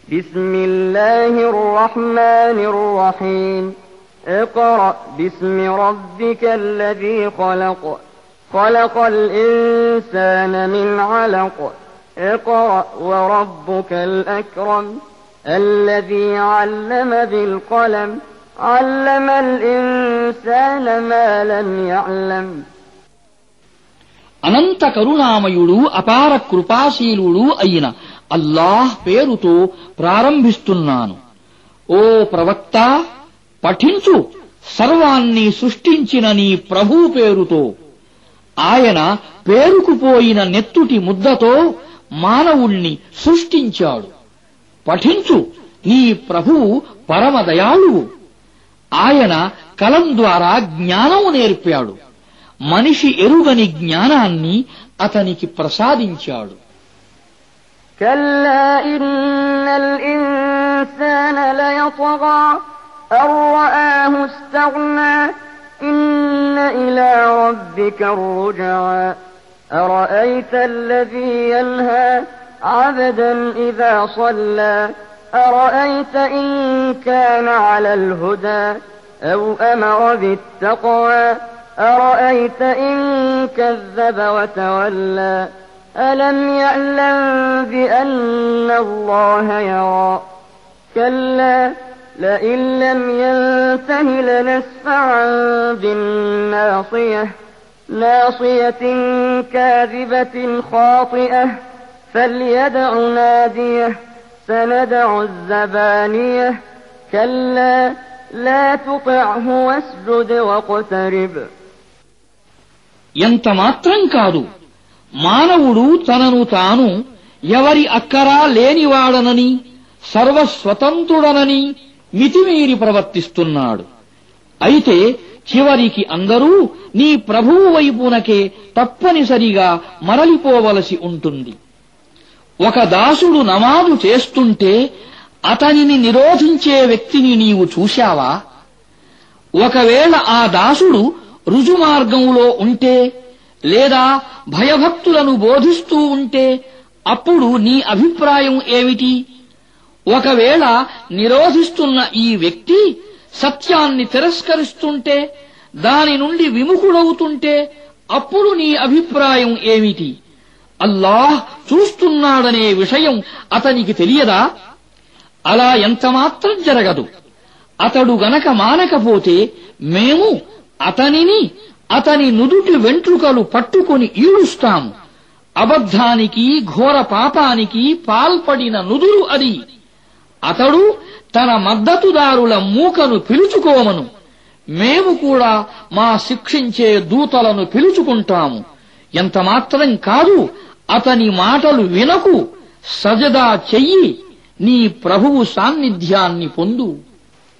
بسم الله الرحمن الرحيم اقرأ باسم ربك الذي خلق خلق الإنسان من علق اقرأ وربك الأكرم الذي علم بالقلم علم الإنسان ما لم يعلم అనంత కరుణామయుడు అపార కృపాశీలుడు అయిన అల్లాహ్ పేరుతో ప్రారంభిస్తున్నాను. ఓ ప్రవక్త, పఠించు సర్వాన్ని సృష్టించిన నీ ప్రభు పేరుతో. ఆయన పేరుకుపోయిన నెత్తుటి ముద్దతో మానవుణ్ణి సృష్టించాడు. పఠించు, నీ ప్రభువు పరమదయాళువు. ఆయన కలం ద్వారా జ్ఞానం నేర్పాడు. మనిషి ఎరుగని జ్ఞానాన్ని అతనికి ప్రసాదించాడు. كلا إن الإنسان ليطغى أن رآه استغنى إن إلى ربك الرجعى أرأيت الذي ينهى عبدا إذا صلى أرأيت إن كان على الهدى أو أمر بالتقوى أرأيت إن كذب وتولى ألم يعلم بأن الله يرى كلا لئن لم ينته لنسفعا بالناصية ناصية كاذبة خاطئة فليدع ناديه سندع الزبانية كلا لا تطعه واسجد واقترب ఎంత మాత్రం కాదు, మానవుడు తనను తాను ఎవరి అక్కరా లేనివాడనని సర్వస్వతంత్రుడనని మితిమీరి ప్రవర్తిస్తున్నాడు. అయితే చివరికి అందరూ నీ ప్రభువు వైపునకే తప్పనిసరిగా మరలిపోవలసి ఉంటుంది. ఒక దాసుడు నమాజు చేస్తుంటే అతనిని నిరోధించే వ్యక్తిని నీవు చూశావా? ఒకవేళ ఆ దాసుడు రుజుమార్గంలో ఉంటే లేదా భయభక్తులను బోధిస్తూ ఉంటే అప్పుడు నీ అభిప్రాయం ఏమిటి? ఒకవేళ నిరోధిస్తున్న ఈ వ్యక్తి సత్యాన్ని తిరస్కరిస్తుంటే, దాని నుండి విముఖుడవుతుంటే అప్పుడు నీ అభిప్రాయం ఏమిటి? అల్లాహ్ చూస్తున్నాడనే విషయం అతనికి తెలియదా? అలా ఎంతమాత్రం జరగదు. అతడు గనక మానకపోతే మేము అతనిని అతని నుదుటి వెంట్రుకలు పట్టుకొని ఈడుస్తాము. అబద్ధానికి ఘోర పాపానికి పాల్పడిన నుదురు అది. అతడు తన మద్దతుదారుల మూకను పిలుచుకోమను. మేము కూడా మా శిక్షించే దూతలను పిలుచుకుంటాము. ఎంతమాత్రం కాదు, అతని మాటలు వినకు, సజదా చెయ్యి, నీ ప్రభువు సాన్నిధ్యాన్ని పొందు.